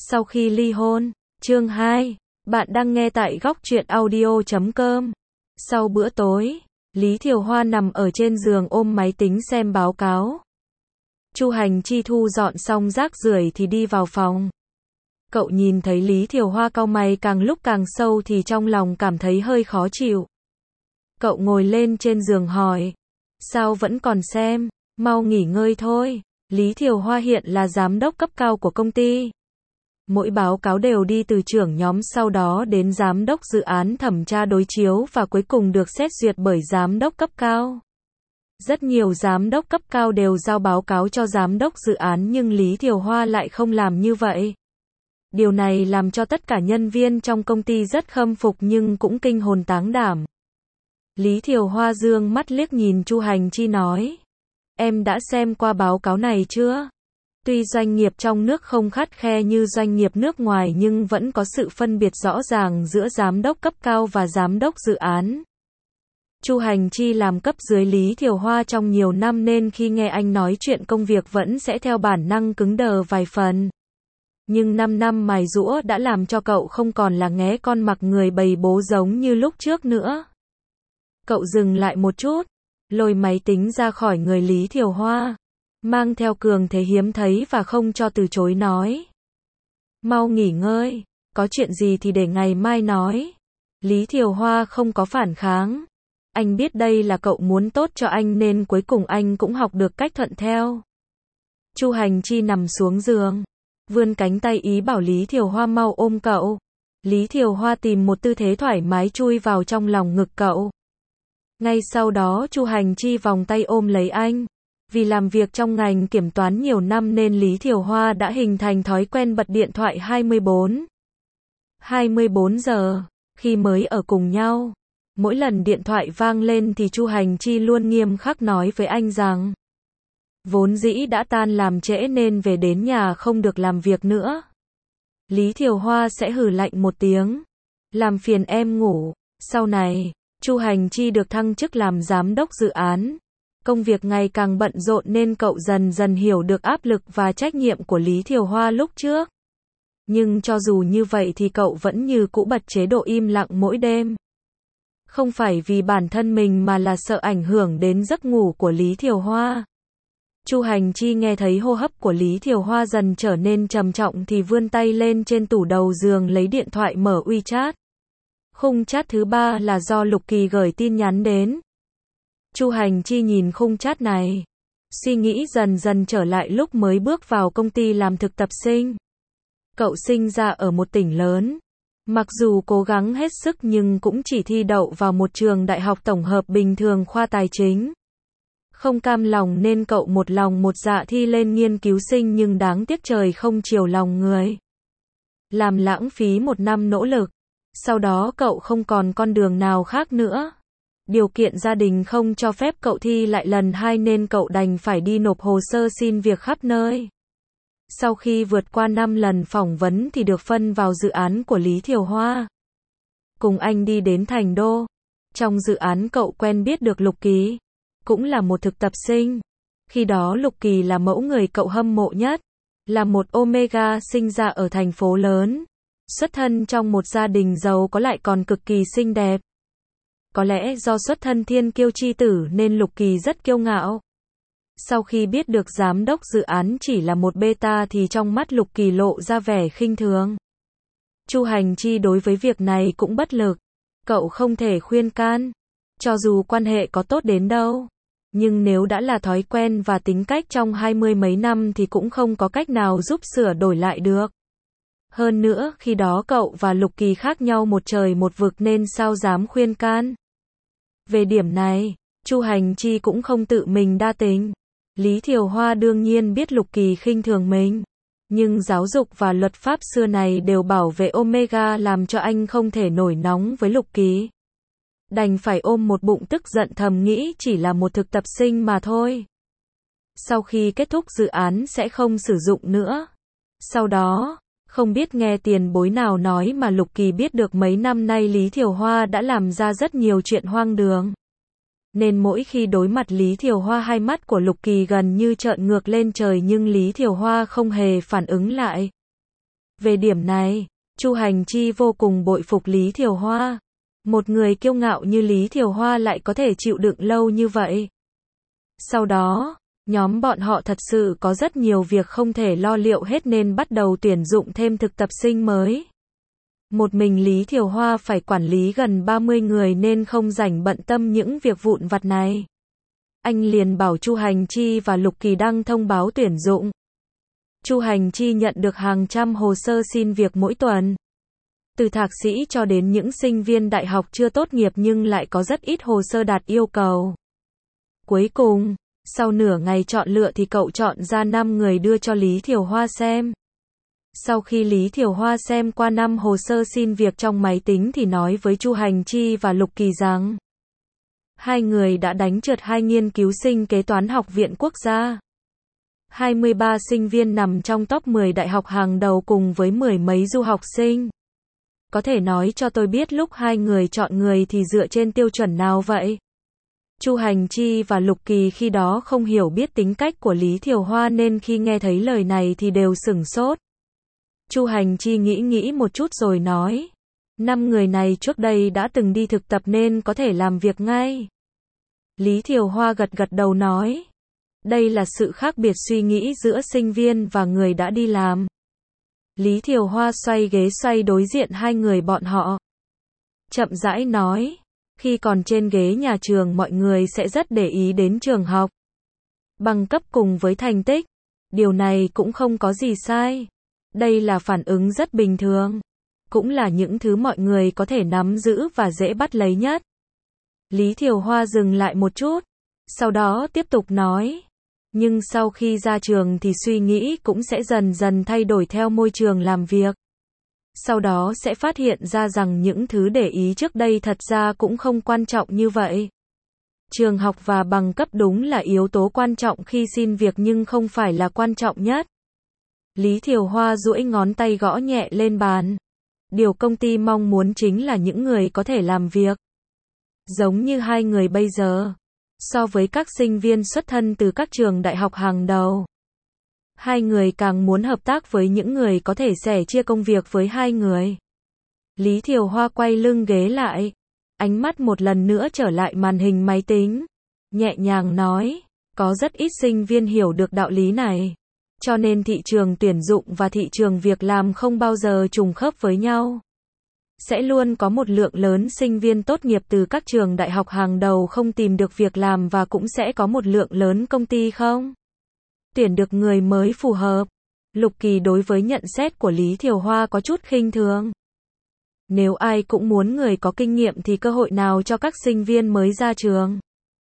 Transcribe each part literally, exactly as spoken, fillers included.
Sau khi ly hôn, chương hai, bạn đang nghe tại góc truyện audio chấm com. Sau bữa tối, Lý Thiều Hoa nằm ở trên giường ôm máy tính xem báo cáo. Chu Hành Chi thu dọn xong rác rưởi thì đi vào phòng. Cậu nhìn thấy Lý Thiều Hoa cau mày càng lúc càng sâu thì trong lòng cảm thấy hơi khó chịu. Cậu ngồi lên trên giường hỏi, sao vẫn còn xem, mau nghỉ ngơi thôi. Lý Thiều Hoa hiện là giám đốc cấp cao của công ty. Mỗi báo cáo đều đi từ trưởng nhóm sau đó đến giám đốc dự án thẩm tra đối chiếu và cuối cùng được xét duyệt bởi giám đốc cấp cao. Rất nhiều giám đốc cấp cao đều giao báo cáo cho giám đốc dự án nhưng Lý Thiều Hoa lại không làm như vậy. Điều này làm cho tất cả nhân viên trong công ty rất khâm phục nhưng cũng kinh hồn táng đảm. Lý Thiều Hoa dương mắt liếc nhìn Chu Hành Chi nói, em đã xem qua báo cáo này chưa? Tuy doanh nghiệp trong nước không khắt khe như doanh nghiệp nước ngoài nhưng vẫn có sự phân biệt rõ ràng giữa giám đốc cấp cao và giám đốc dự án. Chu Hành Chi làm cấp dưới Lý Thiều Hoa trong nhiều năm nên khi nghe anh nói chuyện công việc vẫn sẽ theo bản năng cứng đờ vài phần. Nhưng năm năm mài giũa đã làm cho cậu không còn là nghé con mặc người bầy bố giống như lúc trước nữa. Cậu dừng lại một chút, lôi máy tính ra khỏi người Lý Thiều Hoa, mang theo cường thế hiếm thấy và không cho từ chối nói. Mau nghỉ ngơi, có chuyện gì thì để ngày mai nói. Lý Thiều Hoa không có phản kháng. Anh biết đây là cậu muốn tốt cho anh nên cuối cùng anh cũng học được cách thuận theo. Chu Hành Chi nằm xuống giường, vươn cánh tay ý bảo Lý Thiều Hoa mau ôm cậu. Lý Thiều Hoa tìm một tư thế thoải mái chui vào trong lòng ngực cậu. Ngay sau đó Chu Hành Chi vòng tay ôm lấy anh. Vì làm việc trong ngành kiểm toán nhiều năm nên Lý Thiều Hoa đã hình thành thói quen bật điện thoại hai mươi bốn hai mươi bốn giờ, khi mới ở cùng nhau. Mỗi lần điện thoại vang lên thì Chu Hành Chi luôn nghiêm khắc nói với anh rằng, vốn dĩ đã tan làm trễ nên về đến nhà không được làm việc nữa. Lý Thiều Hoa sẽ hừ lạnh một tiếng, làm phiền em ngủ. Sau này, Chu Hành Chi được thăng chức làm giám đốc dự án. Công việc ngày càng bận rộn nên cậu dần dần hiểu được áp lực và trách nhiệm của Lý Thiều Hoa lúc trước. Nhưng cho dù như vậy thì cậu vẫn như cũ bật chế độ im lặng mỗi đêm. Không phải vì bản thân mình mà là sợ ảnh hưởng đến giấc ngủ của Lý Thiều Hoa. Chu Hành Chi nghe thấy hô hấp của Lý Thiều Hoa dần trở nên trầm trọng thì vươn tay lên trên tủ đầu giường lấy điện thoại mở WeChat. Khung chat thứ ba là do Lục Kỳ gửi tin nhắn đến. Chu Hành Chi nhìn khung chat này, suy nghĩ dần dần trở lại lúc mới bước vào công ty làm thực tập sinh. Cậu sinh ra ở một tỉnh lớn, mặc dù cố gắng hết sức nhưng cũng chỉ thi đậu vào một trường đại học tổng hợp bình thường khoa tài chính. Không cam lòng nên cậu một lòng một dạ thi lên nghiên cứu sinh nhưng đáng tiếc trời không chiều lòng người. Làm lãng phí một năm nỗ lực, sau đó cậu không còn con đường nào khác nữa. Điều kiện gia đình không cho phép cậu thi lại lần hai nên cậu đành phải đi nộp hồ sơ xin việc khắp nơi. Sau khi vượt qua năm lần phỏng vấn thì được phân vào dự án của Lý Thiều Hoa. Cùng anh đi đến Thành Đô. Trong dự án cậu quen biết được Lục Kỳ, cũng là một thực tập sinh. Khi đó Lục Kỳ là mẫu người cậu hâm mộ nhất, là một Omega sinh ra ở thành phố lớn. Xuất thân trong một gia đình giàu có lại còn cực kỳ xinh đẹp. Có lẽ do xuất thân thiên kiêu chi tử nên Lục Kỳ rất kiêu ngạo. Sau khi biết được giám đốc dự án chỉ là một beta thì trong mắt Lục Kỳ lộ ra vẻ khinh thường. Chu Hành Chi đối với việc này cũng bất lực. Cậu không thể khuyên can. Cho dù quan hệ có tốt đến đâu. Nhưng nếu đã là thói quen và tính cách trong hai mươi mấy năm thì cũng không có cách nào giúp sửa đổi lại được. Hơn nữa, khi đó cậu và Lục Kỳ khác nhau một trời một vực nên sao dám khuyên can. Về điểm này, Chu Hành Chi cũng không tự mình đa tình. Lý Thiều Hoa đương nhiên biết Lục Kỳ khinh thường mình. Nhưng giáo dục và luật pháp xưa này đều bảo vệ Omega làm cho anh không thể nổi nóng với Lục Kỳ. Đành phải ôm một bụng tức giận thầm nghĩ chỉ là một thực tập sinh mà thôi. Sau khi kết thúc dự án sẽ không sử dụng nữa. Sau đó, không biết nghe tiền bối nào nói mà Lục Kỳ biết được mấy năm nay Lý Thiều Hoa đã làm ra rất nhiều chuyện hoang đường. Nên mỗi khi đối mặt Lý Thiều Hoa hai mắt của Lục Kỳ gần như trợn ngược lên trời nhưng Lý Thiều Hoa không hề phản ứng lại. Về điểm này, Chu Hành Chi vô cùng bội phục Lý Thiều Hoa. Một người kiêu ngạo như Lý Thiều Hoa lại có thể chịu đựng lâu như vậy. Sau đó, nhóm bọn họ thật sự có rất nhiều việc không thể lo liệu hết nên bắt đầu tuyển dụng thêm thực tập sinh mới. Một mình Lý Thiều Hoa phải quản lý gần ba mươi người nên không rảnh bận tâm những việc vụn vặt này. Anh liền bảo Chu Hành Chi và Lục Kỳ đăng thông báo tuyển dụng. Chu Hành Chi nhận được hàng trăm hồ sơ xin việc mỗi tuần. Từ thạc sĩ cho đến những sinh viên đại học chưa tốt nghiệp nhưng lại có rất ít hồ sơ đạt yêu cầu. Cuối cùng, sau nửa ngày chọn lựa thì cậu chọn ra năm người đưa cho Lý Thiều Hoa xem. Sau khi Lý Thiều Hoa xem qua năm hồ sơ xin việc trong máy tính thì nói với Chu Hành Chi và Lục Kỳ rằng hai người đã đánh trượt hai nghiên cứu sinh kế toán Học viện Quốc gia. hai mươi ba sinh viên nằm trong top mười đại học hàng đầu cùng với mười mấy du học sinh. Có thể nói cho tôi biết lúc hai người chọn người thì dựa trên tiêu chuẩn nào vậy? Chu Hành Chi và Lục Kỳ khi đó không hiểu biết tính cách của Lý Thiều Hoa nên khi nghe thấy lời này thì đều sửng sốt. Chu Hành Chi nghĩ nghĩ một chút rồi nói, năm người này trước đây đã từng đi thực tập nên có thể làm việc ngay. Lý Thiều Hoa gật gật đầu nói, đây là sự khác biệt suy nghĩ giữa sinh viên và người đã đi làm. Lý Thiều Hoa xoay ghế xoay đối diện hai người bọn họ. Chậm rãi nói, khi còn trên ghế nhà trường mọi người sẽ rất để ý đến trường học, bằng cấp cùng với thành tích. Điều này cũng không có gì sai. Đây là phản ứng rất bình thường. Cũng là những thứ mọi người có thể nắm giữ và dễ bắt lấy nhất. Lý Thiều Hoa dừng lại một chút. Sau đó tiếp tục nói. Nhưng sau khi ra trường thì suy nghĩ cũng sẽ dần dần thay đổi theo môi trường làm việc. Sau đó sẽ phát hiện ra rằng những thứ để ý trước đây thật ra cũng không quan trọng như vậy. Trường học và bằng cấp đúng là yếu tố quan trọng khi xin việc nhưng không phải là quan trọng nhất. Lý Thiều Hoa duỗi ngón tay gõ nhẹ lên bàn. Điều công ty mong muốn chính là những người có thể làm việc. Giống như hai người bây giờ. So với các sinh viên xuất thân từ các trường đại học hàng đầu. Hai người càng muốn hợp tác với những người có thể sẻ chia công việc với hai người. Lý Thiều Hoa quay lưng ghế lại. Ánh mắt một lần nữa trở lại màn hình máy tính. Nhẹ nhàng nói, có rất ít sinh viên hiểu được đạo lý này. Cho nên thị trường tuyển dụng và thị trường việc làm không bao giờ trùng khớp với nhau. Sẽ luôn có một lượng lớn sinh viên tốt nghiệp từ các trường đại học hàng đầu không tìm được việc làm và cũng sẽ có một lượng lớn công ty không tuyển được người mới phù hợp. Lục Kỳ đối với nhận xét của Lý Thiều Hoa có chút khinh thường. Nếu ai cũng muốn người có kinh nghiệm thì cơ hội nào cho các sinh viên mới ra trường?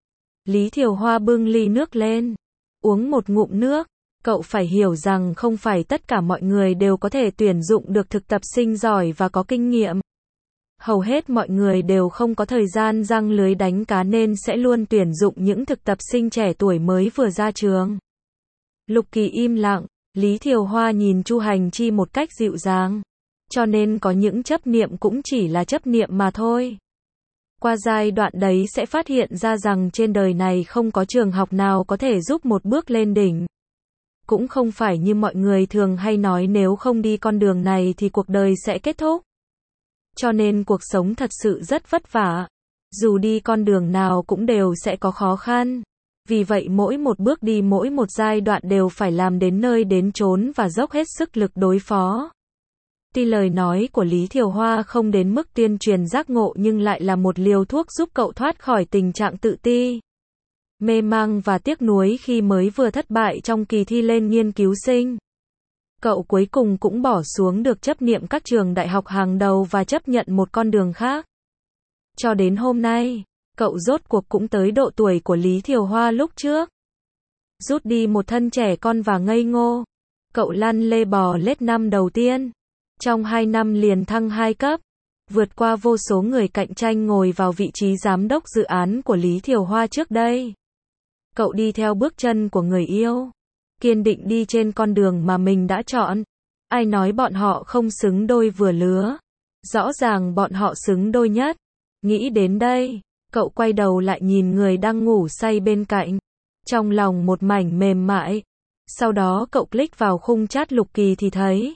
Lý Thiều Hoa bưng ly nước lên, uống một ngụm nước. Cậu phải hiểu rằng không phải tất cả mọi người đều có thể tuyển dụng được thực tập sinh giỏi và có kinh nghiệm. Hầu hết mọi người đều không có thời gian giăng lưới đánh cá nên sẽ luôn tuyển dụng những thực tập sinh trẻ tuổi mới vừa ra trường. Lục Kỳ im lặng, Lý Thiều Hoa nhìn Chu Hành Chi một cách dịu dàng. Cho nên có những chấp niệm cũng chỉ là chấp niệm mà thôi. Qua giai đoạn đấy sẽ phát hiện ra rằng trên đời này không có trường học nào có thể giúp một bước lên đỉnh. Cũng không phải như mọi người thường hay nói nếu không đi con đường này thì cuộc đời sẽ kết thúc. Cho nên cuộc sống thật sự rất vất vả. Dù đi con đường nào cũng đều sẽ có khó khăn. Vì vậy mỗi một bước đi mỗi một giai đoạn đều phải làm đến nơi đến chốn và dốc hết sức lực đối phó. Tuy lời nói của Lý Thiều Hoa không đến mức tuyên truyền giác ngộ nhưng lại là một liều thuốc giúp cậu thoát khỏi tình trạng tự ti, mê mang và tiếc nuối khi mới vừa thất bại trong kỳ thi lên nghiên cứu sinh. Cậu cuối cùng cũng bỏ xuống được chấp niệm các trường đại học hàng đầu và chấp nhận một con đường khác. Cho đến hôm nay, cậu rốt cuộc cũng tới độ tuổi của Lý Thiều Hoa lúc trước. Rút đi một thân trẻ con và ngây ngô. Cậu lăn lê bò lết năm đầu tiên. Trong hai năm liền thăng hai cấp. Vượt qua vô số người cạnh tranh ngồi vào vị trí giám đốc dự án của Lý Thiều Hoa trước đây. Cậu đi theo bước chân của người yêu. Kiên định đi trên con đường mà mình đã chọn. Ai nói bọn họ không xứng đôi vừa lứa. Rõ ràng bọn họ xứng đôi nhất. Nghĩ đến đây, cậu quay đầu lại nhìn người đang ngủ say bên cạnh. Trong lòng một mảnh mềm mại. Sau đó cậu click vào khung chat Lục Kỳ thì thấy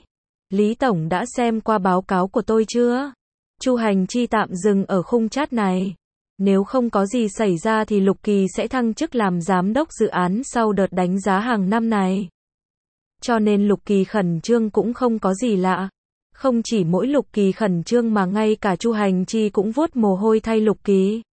Lý Tổng đã xem qua báo cáo của tôi chưa? Chu Hành Chi tạm dừng ở khung chat này. Nếu không có gì xảy ra thì Lục Kỳ sẽ thăng chức làm giám đốc dự án sau đợt đánh giá hàng năm này. Cho nên Lục Kỳ khẩn trương cũng không có gì lạ. Không chỉ mỗi Lục Kỳ khẩn trương mà ngay cả Chu Hành Chi cũng vuốt mồ hôi thay Lục Kỳ.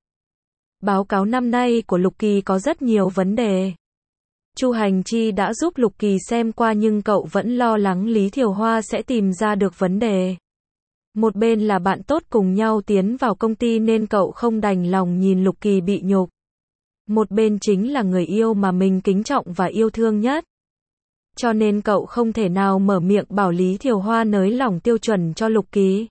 Báo cáo năm nay của Lục Kỳ có rất nhiều vấn đề. Chu Hành Chi đã giúp Lục Kỳ xem qua nhưng cậu vẫn lo lắng Lý Thiều Hoa sẽ tìm ra được vấn đề. Một bên là bạn tốt cùng nhau tiến vào công ty nên cậu không đành lòng nhìn Lục Kỳ bị nhục. Một bên chính là người yêu mà mình kính trọng và yêu thương nhất. Cho nên cậu không thể nào mở miệng bảo Lý Thiều Hoa nới lỏng tiêu chuẩn cho Lục Kỳ.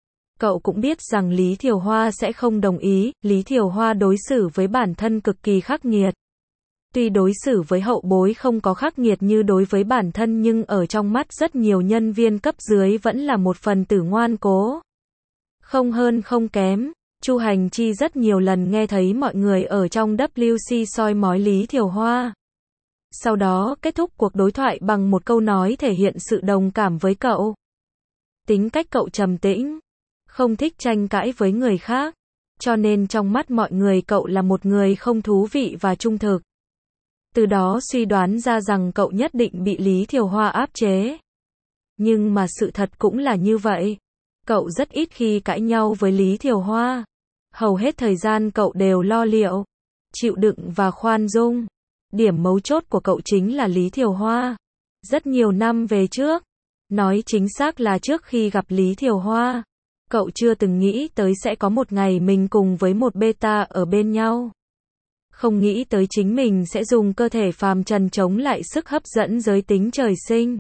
Cậu cũng biết rằng Lý Thiều Hoa sẽ không đồng ý, Lý Thiều Hoa đối xử với bản thân cực kỳ khắc nghiệt. Tuy đối xử với hậu bối không có khắc nghiệt như đối với bản thân nhưng ở trong mắt rất nhiều nhân viên cấp dưới vẫn là một phần tử ngoan cố. Không hơn không kém, Chu Hành Chi rất nhiều lần nghe thấy mọi người ở trong W C soi mói Lý Thiều Hoa. Sau đó kết thúc cuộc đối thoại bằng một câu nói thể hiện sự đồng cảm với cậu. Tính cách cậu trầm tĩnh, không thích tranh cãi với người khác, cho nên trong mắt mọi người cậu là một người không thú vị và trung thực. Từ đó suy đoán ra rằng cậu nhất định bị Lý Thiều Hoa áp chế. Nhưng mà sự thật cũng là như vậy. Cậu rất ít khi cãi nhau với Lý Thiều Hoa. Hầu hết thời gian cậu đều lo liệu, chịu đựng và khoan dung. Điểm mấu chốt của cậu chính là Lý Thiều Hoa. Rất nhiều năm về trước, nói chính xác là trước khi gặp Lý Thiều Hoa, cậu chưa từng nghĩ tới sẽ có một ngày mình cùng với một beta ở bên nhau. Không nghĩ tới chính mình sẽ dùng cơ thể phàm trần chống lại sức hấp dẫn giới tính trời sinh.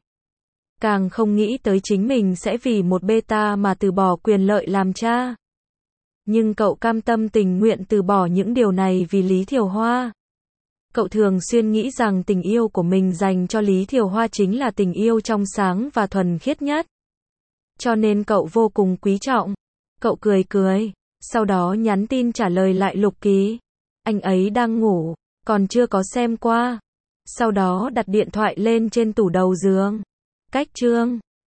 Càng không nghĩ tới chính mình sẽ vì một beta mà từ bỏ quyền lợi làm cha. Nhưng cậu cam tâm tình nguyện từ bỏ những điều này vì Lý Thiều Hoa. Cậu thường xuyên nghĩ rằng tình yêu của mình dành cho Lý Thiều Hoa chính là tình yêu trong sáng và thuần khiết nhất. Cho nên cậu vô cùng quý trọng. Cậu cười cười, sau đó nhắn tin trả lời lại Lục Kỳ. Anh ấy đang ngủ, còn chưa có xem qua. Sau đó đặt điện thoại lên trên tủ đầu giường. Cách chương